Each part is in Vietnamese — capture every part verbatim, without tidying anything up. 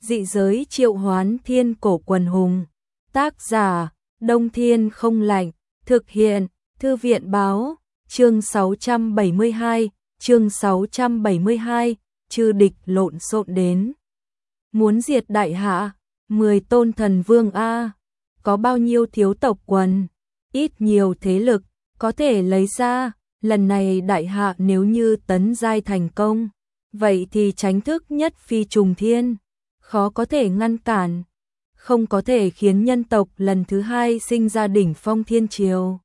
Dị giới triệu hoán thiên cổ quần hùng. Tác giả, Đông Thiên không lạnh. Thực hiện, Thư viện báo. Chương sáu trăm bảy mươi hai, chương sáu trăm bảy mươi hai, chư địch lộn xộn đến. Muốn diệt đại hạ, mười tôn thần vương A. Có bao nhiêu thiếu tộc quần, ít nhiều thế lực, có thể lấy ra. Lần này đại hạ nếu như tấn giai thành công, vậy thì tránh thức nhất phi trùng thiên, khó có thể ngăn cản, không có thể khiến nhân tộc lần thứ hai sinh ra đỉnh phong thiên triều.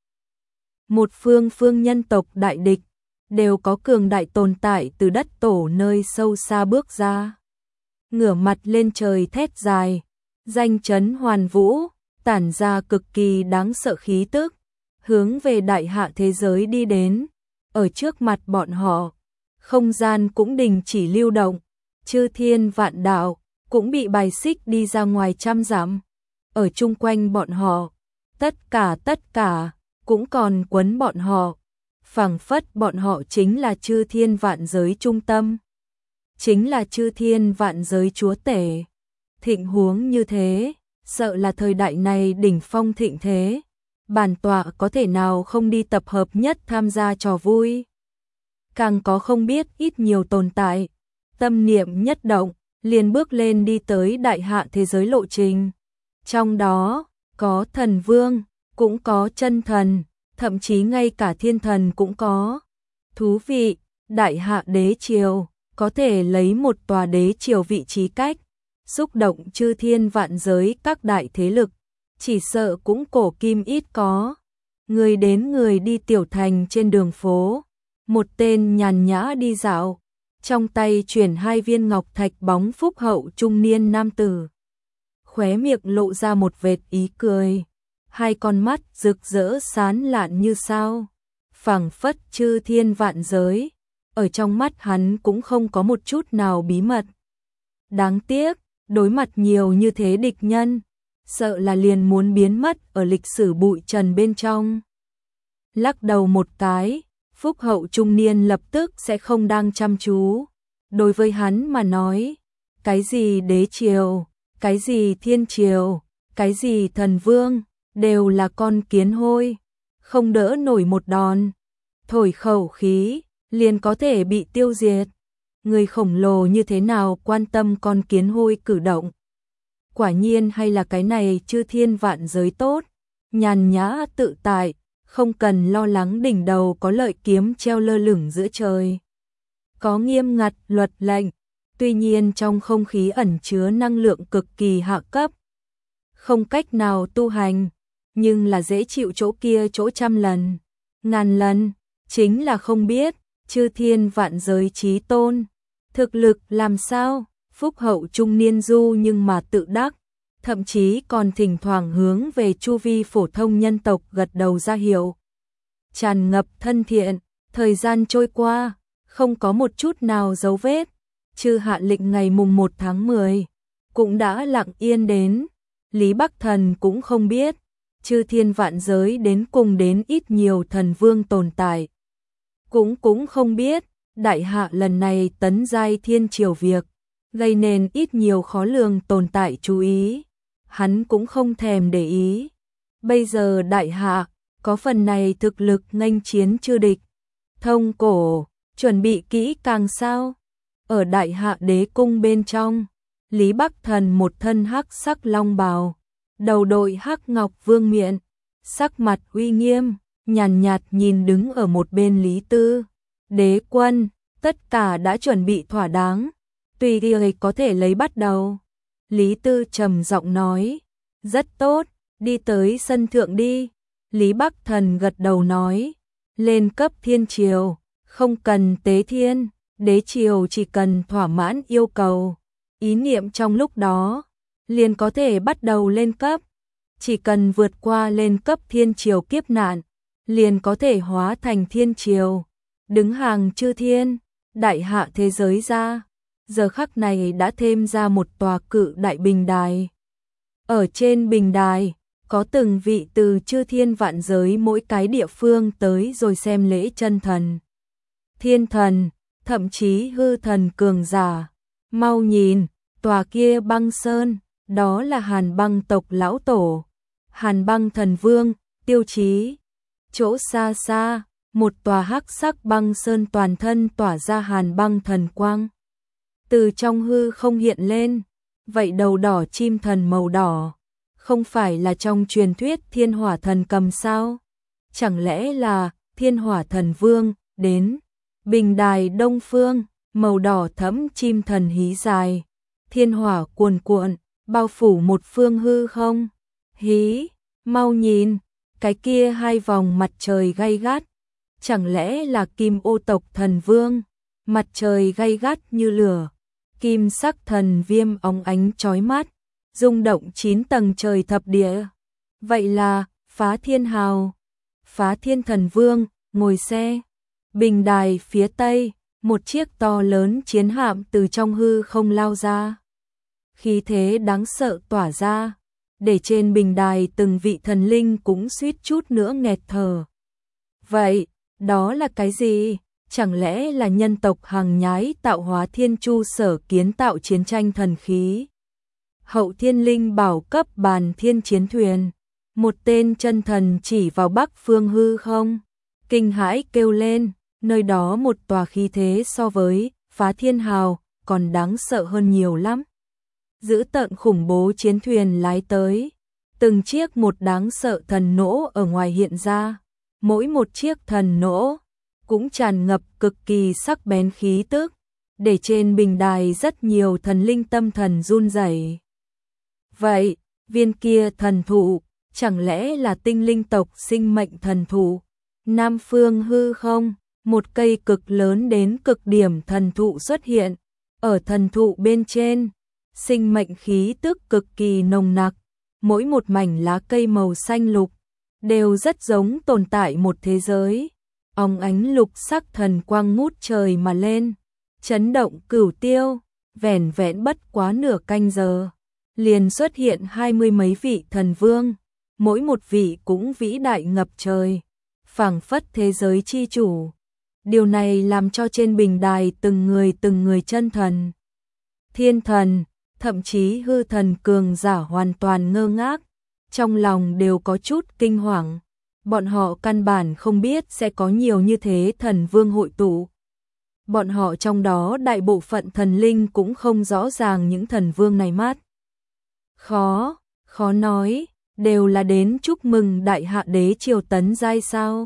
Một phương phương nhân tộc đại địch, đều có cường đại tồn tại từ đất tổ nơi sâu xa bước ra. Ngửa mặt lên trời thét dài, danh chấn hoàn vũ, tản ra cực kỳ đáng sợ khí tức, hướng về đại hạ thế giới đi đến. Ở trước mặt bọn họ, không gian cũng đình chỉ lưu động, chư thiên vạn đạo cũng bị bài xích đi ra ngoài trăm dặm. Ở chung quanh bọn họ, tất cả tất cả cũng còn quấn bọn họ, phảng phất bọn họ chính là chư thiên vạn giới trung tâm, chính là chư thiên vạn giới chúa tể. Thịnh huống như thế, sợ là thời đại này đỉnh phong thịnh thế, bản tọa có thể nào không đi tập hợp nhất tham gia trò vui. Càng có không biết ít nhiều tồn tại, tâm niệm nhất động, liền bước lên đi tới đại hạ thế giới lộ trình. Trong đó, có thần vương, cũng có chân thần, thậm chí ngay cả thiên thần cũng có. Thú vị, đại hạ đế triều, có thể lấy một tòa đế triều vị trí cách, xúc động chư thiên vạn giới các đại thế lực, chỉ sợ cũng cổ kim ít có. Người đến người đi tiểu thành trên đường phố, một tên nhàn nhã đi dạo, trong tay chuyển hai viên ngọc thạch bóng phúc hậu trung niên nam tử. Khóe miệng lộ ra một vệt ý cười, hai con mắt rực rỡ sáng lạn như sao, phảng phất chư thiên vạn giới, ở trong mắt hắn cũng không có một chút nào bí mật. Đáng tiếc, đối mặt nhiều như thế địch nhân, sợ là liền muốn biến mất ở lịch sử bụi trần bên trong. Lắc đầu một cái, phúc hậu trung niên lập tức sẽ không đang chăm chú. Đối với hắn mà nói, cái gì đế triều, cái gì thiên triều, cái gì thần vương, đều là con kiến hôi, không đỡ nổi một đòn. Thổi khẩu khí, liền có thể bị tiêu diệt. Người khổng lồ như thế nào quan tâm con kiến hôi cử động. Quả nhiên hay là cái này chư thiên vạn giới tốt, nhàn nhã tự tại, không cần lo lắng đỉnh đầu có lợi kiếm treo lơ lửng giữa trời. Có nghiêm ngặt luật lệnh, tuy nhiên trong không khí ẩn chứa năng lượng cực kỳ hạ cấp. Không cách nào tu hành, nhưng là dễ chịu chỗ kia chỗ trăm lần, ngàn lần, chính là không biết, chư thiên vạn giới chí tôn. Thực lực làm sao, phúc hậu trung niên du nhưng mà tự đắc, thậm chí còn thỉnh thoảng hướng về chu vi phổ thông nhân tộc gật đầu ra hiệu. Tràn ngập thân thiện, thời gian trôi qua, không có một chút nào dấu vết, chư hạ lệnh ngày mùng một tháng mười, cũng đã lặng yên đến. Lý Bắc Thần cũng không biết, chư thiên vạn giới đến cùng đến ít nhiều thần vương tồn tại. Cũng cũng không biết, đại hạ lần này tấn giai thiên triều việc, gây nên ít nhiều khó lường tồn tại chú ý. Hắn cũng không thèm để ý. Bây giờ đại hạ, có phần này thực lực nghênh chiến chư địch. Thông cổ, chuẩn bị kỹ càng sao? Ở đại hạ đế cung bên trong, Lý Bắc Thần một thân hắc sắc long bào, đầu đội hắc ngọc vương miện, sắc mặt uy nghiêm, nhàn nhạt nhìn đứng ở một bên Lý Tư. Đế quân, tất cả đã chuẩn bị thỏa đáng, tùy người có thể lấy bắt đầu. Lý Tư trầm giọng nói, rất tốt, đi tới sân thượng đi. Lý Bắc Thần gật đầu nói, lên cấp thiên triều, không cần tế thiên, đế triều chỉ cần thỏa mãn yêu cầu. Ý niệm trong lúc đó, liền có thể bắt đầu lên cấp. Chỉ cần vượt qua lên cấp thiên triều kiếp nạn, liền có thể hóa thành thiên triều, đứng hàng chư thiên, đại hạ thế giới ra. Giờ khắc này đã thêm ra một tòa cự đại bình đài. Ở trên bình đài, có từng vị từ chư thiên vạn giới mỗi cái địa phương tới rồi xem lễ chân thần, thiên thần, thậm chí hư thần cường giả. Mau nhìn, Tòa kia băng sơn, đó là Hàn Băng tộc lão tổ, Hàn Băng thần vương, Tiêu Chí. Chỗ xa xa, một tòa hắc sắc băng sơn toàn thân tỏa ra hàn băng thần quang. Từ trong hư không hiện lên, vậy đầu đỏ chim thần màu đỏ, không phải là trong truyền thuyết thiên hỏa thần cầm sao? Chẳng lẽ là thiên hỏa thần vương đến? Bình đài đông phương, màu đỏ thẫm chim thần hí dài, thiên hỏa cuồn cuộn, bao phủ một phương hư không. Hí, mau nhìn, cái kia hai vòng mặt trời gay gắt, chẳng lẽ là Kim Ô tộc thần vương? Mặt trời gay gắt như lửa, kim sắc thần viêm óng ánh chói mắt, rung động chín tầng trời thập địa. Vậy là Phá Thiên Hào, Phá Thiên thần vương ngồi xe. Bình đài phía tây, một chiếc to lớn chiến hạm từ trong hư không lao ra. Khí thế đáng sợ tỏa ra, để trên bình đài từng vị thần linh cũng suýt chút nữa nghẹt thở. Vậy, đó là cái gì? Chẳng lẽ là nhân tộc Hằng Nhái tạo hóa thiên chu sở kiến tạo chiến tranh thần khí? Hậu thiên linh bảo cấp bàn thiên chiến thuyền. Một tên chân thần chỉ vào bắc phương hư không, kinh hãi kêu lên, nơi đó một tòa khí thế so với Phá Thiên Hào còn đáng sợ hơn nhiều lắm. Dữ tợn khủng bố chiến thuyền lái tới, từng chiếc một đáng sợ thần nỗ ở ngoài hiện ra, mỗi một chiếc thần nỗ cũng tràn ngập cực kỳ sắc bén khí tức, để trên bình đài rất nhiều thần linh tâm thần run rẩy. Vậy, viên kia thần thụ, chẳng lẽ là tinh linh tộc sinh mệnh thần thụ? Nam phương hư không, một cây cực lớn đến cực điểm thần thụ xuất hiện, ở thần thụ bên trên, sinh mệnh khí tức cực kỳ nồng nặc, mỗi một mảnh lá cây màu xanh lục, đều rất giống tồn tại một thế giới. Óng ánh lục sắc thần quang ngút trời mà lên, chấn động cửu tiêu, vẻn vẹn bất quá nửa canh giờ, liền xuất hiện hai mươi mấy vị thần vương, mỗi một vị cũng vĩ đại ngập trời, phảng phất thế giới chi chủ. Điều này làm cho trên bình đài từng người từng người chân thần, thiên thần, thậm chí hư thần cường giả hoàn toàn ngơ ngác, trong lòng đều có chút kinh hoàng. Bọn họ căn bản không biết sẽ có nhiều như thế thần vương hội tụ. Bọn họ trong đó đại bộ phận thần linh cũng không rõ ràng những thần vương này mắt. Khó, khó nói, đều là đến chúc mừng đại hạ đế triều tấn giai sao?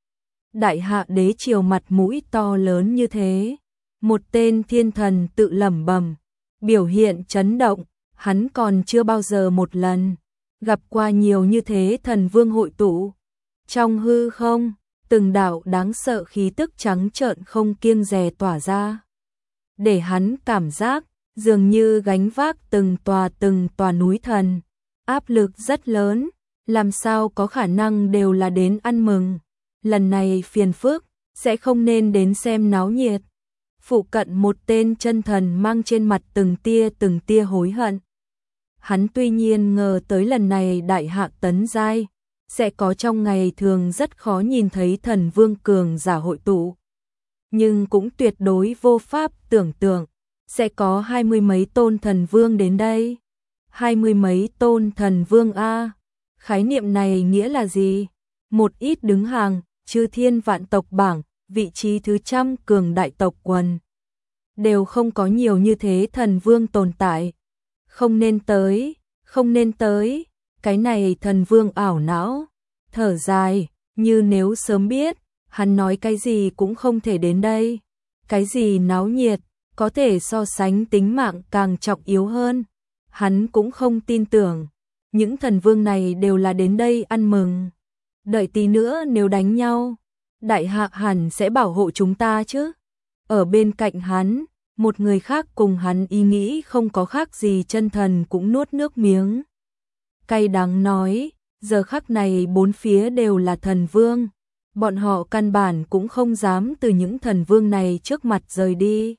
Đại hạ đế triều mặt mũi to lớn như thế, một tên thiên thần tự lẩm bẩm, biểu hiện chấn động, hắn còn chưa bao giờ một lần gặp qua nhiều như thế thần vương hội tụ. Trong hư không, từng đạo đáng sợ khí tức trắng trợn không kiêng dè tỏa ra, để hắn cảm giác dường như gánh vác từng tòa từng tòa núi thần, áp lực rất lớn, làm sao có khả năng đều là đến ăn mừng. Lần này phiền phức, sẽ không nên đến xem náo nhiệt. Phụ cận một tên chân thần mang trên mặt từng tia từng tia hối hận. Hắn tuy nhiên ngờ tới lần này đại hạ tấn giai, sẽ có trong ngày thường rất khó nhìn thấy thần vương cường giả hội tụ. Nhưng cũng tuyệt đối vô pháp tưởng tượng, sẽ có hai mươi mấy tôn thần vương đến đây. Hai mươi mấy tôn thần vương A, khái niệm này nghĩa là gì? Một ít đứng hàng, chư thiên vạn tộc bảng, vị trí thứ trăm cường đại tộc quần. Đều không có nhiều như thế thần vương tồn tại. Không nên tới, không nên tới, cái này thần vương ảo não, thở dài, như nếu sớm biết, hắn nói cái gì cũng không thể đến đây. Cái gì náo nhiệt, có thể so sánh tính mạng càng trọng yếu hơn. Hắn cũng không tin tưởng, những thần vương này đều là đến đây ăn mừng. Đợi tí nữa nếu đánh nhau, đại hạ hẳn sẽ bảo hộ chúng ta chứ. Ở bên cạnh hắn, một người khác cùng hắn ý nghĩ không có khác gì chân thần cũng nuốt nước miếng. Cay đắng nói, giờ khắc này bốn phía đều là thần vương, bọn họ căn bản cũng không dám từ những thần vương này trước mặt rời đi.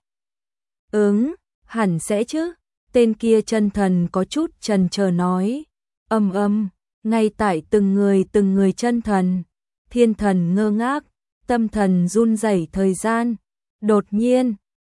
Ứng, hẳn sẽ chứ, tên kia chân thần có chút chần chờ nói, âm âm, ngay tại từng người từng người chân thần, thiên thần ngơ ngác, tâm thần run rẩy thời gian, đột nhiên,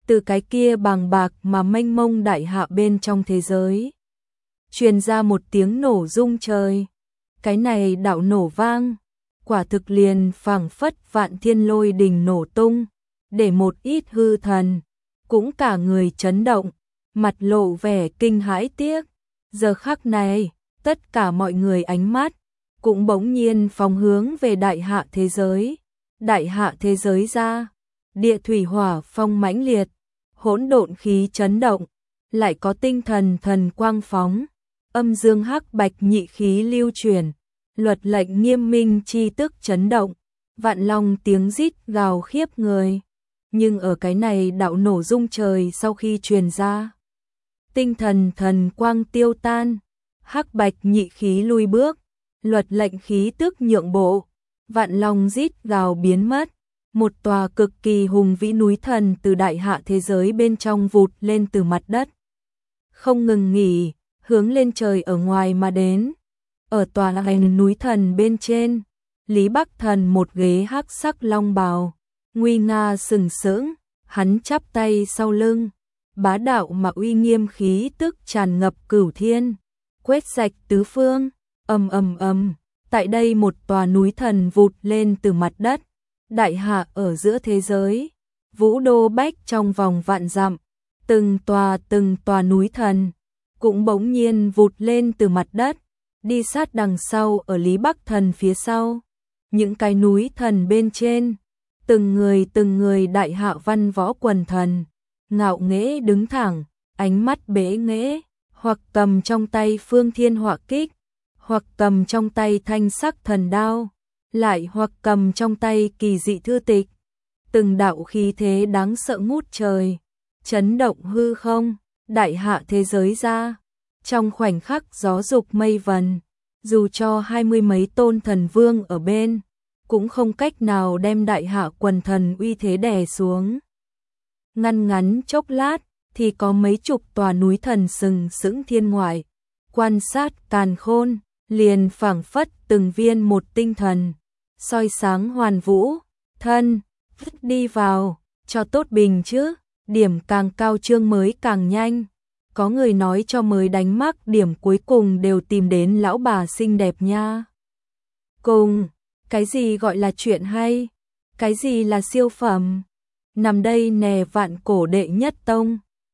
từ cái kia bàng bạc mà mênh mông đại hạ bên trong thế giới. Truyền ra một tiếng nổ rung trời. Cái này đạo nổ vang, quả thực liền phảng phất vạn thiên lôi đình nổ tung, để một ít hư thần cũng cả người chấn động, mặt lộ vẻ kinh hãi tiếc. Giờ khắc này, tất cả mọi người ánh mắt cũng bỗng nhiên phóng hướng về đại hạ thế giới. Đại hạ thế giới ra, địa thủy hỏa phong mãnh liệt, hỗn độn khí chấn động, lại có tinh thần thần quang phóng, âm dương hắc bạch nhị khí lưu truyền, luật lệnh nghiêm minh chi tức chấn động, vạn long tiếng rít gào khiếp người. Nhưng ở cái này đạo nổ rung trời sau khi truyền ra, tinh thần thần quang tiêu tan, hắc bạch nhị khí lui bước, luật lệnh khí tức nhượng bộ, vạn long rít gào biến mất. Một tòa cực kỳ hùng vĩ núi thần từ đại hạ thế giới bên trong vụt lên từ mặt đất, không ngừng nghỉ, hướng lên trời ở ngoài mà đến. Ở tòa hành núi thần bên trên, Lý Bắc Thần một ghế hắc sắc long bào, nguy nga sừng sững, hắn chắp tay sau lưng, bá đạo mà uy nghiêm khí tức tràn ngập cửu thiên, quét sạch tứ phương. Ầm ầm ầm, tại đây một tòa núi thần vụt lên từ mặt đất, đại hạ ở giữa thế giới, vũ đô bách trong vòng vạn dặm, từng tòa từng tòa núi thần cũng bỗng nhiên vụt lên từ mặt đất, đi sát đằng sau ở Lý Bắc Thần phía sau. Những cái núi thần bên trên, từng người từng người đại hạ văn võ quần thần, ngạo nghễ đứng thẳng, ánh mắt bế nghễ, hoặc cầm trong tay phương thiên họa kích, hoặc cầm trong tay thanh sắc thần đao, lại hoặc cầm trong tay kỳ dị thư tịch. Từng đạo khí thế đáng sợ ngút trời, chấn động hư không, đại hạ thế giới ra. Trong khoảnh khắc gió dục mây vần, dù cho hai mươi mấy tôn thần vương ở bên, cũng không cách nào đem đại hạ quần thần uy thế đè xuống. Ngăn ngắn chốc lát, thì có mấy chục tòa núi thần sừng sững thiên ngoại, quan sát càn khôn, liền phảng phất từng viên một tinh thần, soi sáng hoàn vũ, thân, đi vào, cho tốt bình chứ, điểm càng cao chương mới càng nhanh. Có người nói cho mới đánh mắc điểm cuối cùng đều tìm đến lão bà xinh đẹp nha. Cùng, cái gì gọi là chuyện hay, cái gì là siêu phẩm, nằm đây nè vạn cổ đệ nhất tông.